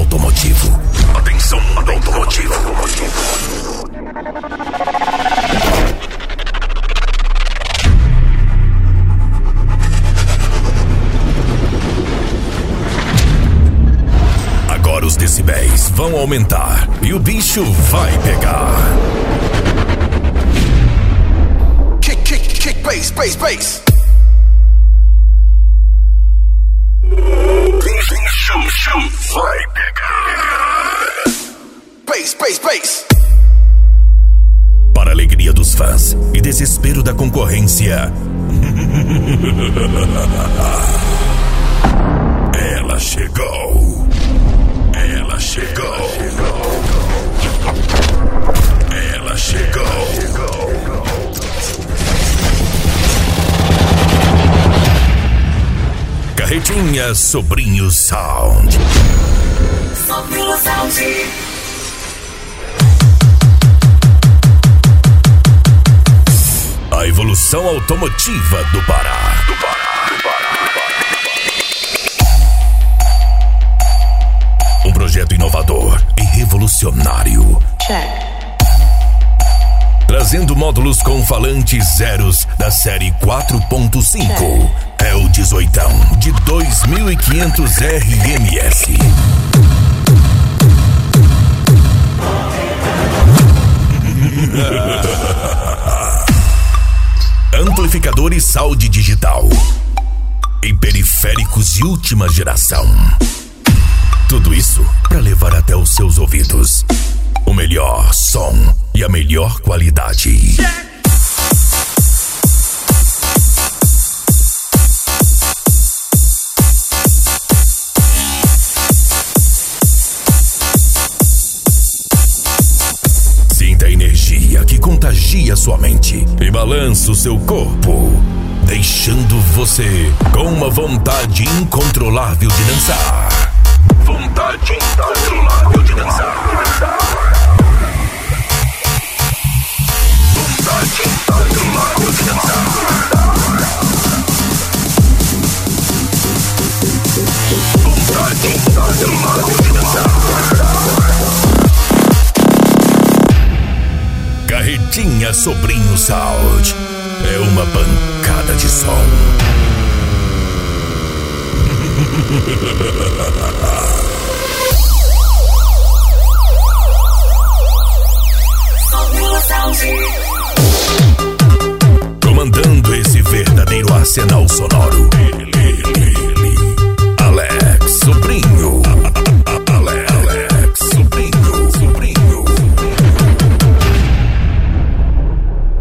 automotivo. Atenção, automotivo. Agora os decibéis vão aumentar e o bicho vai pegar. Kick, bass. Bicho vai pegar. Bass. Para a alegria dos fãs e desespero da concorrência. Ela chegou. Carretinha Sobrinho Sound. Sobrinho Sound. A evolução automotiva do Pará. Um projeto inovador e revolucionário. Check. Trazendo módulos com falantes zeros da série 4.5. É o 18ão de 2500 RMS. Amplificadores Sound digital e periféricos de última geração. Tudo isso para levar até os seus ouvidos o melhor som e a melhor qualidade. Sinta a energia que contagia sua mente e balança o seu corpo, deixando você com uma vontade incontrolável de dançar. Vontade incontrolável de dançar. Vontade incontrolável de dançar. Vontade incontrolável de dançar. Carretinha Sobrinho Sound é uma pancada de som. Comandando esse verdadeiro arsenal sonoro.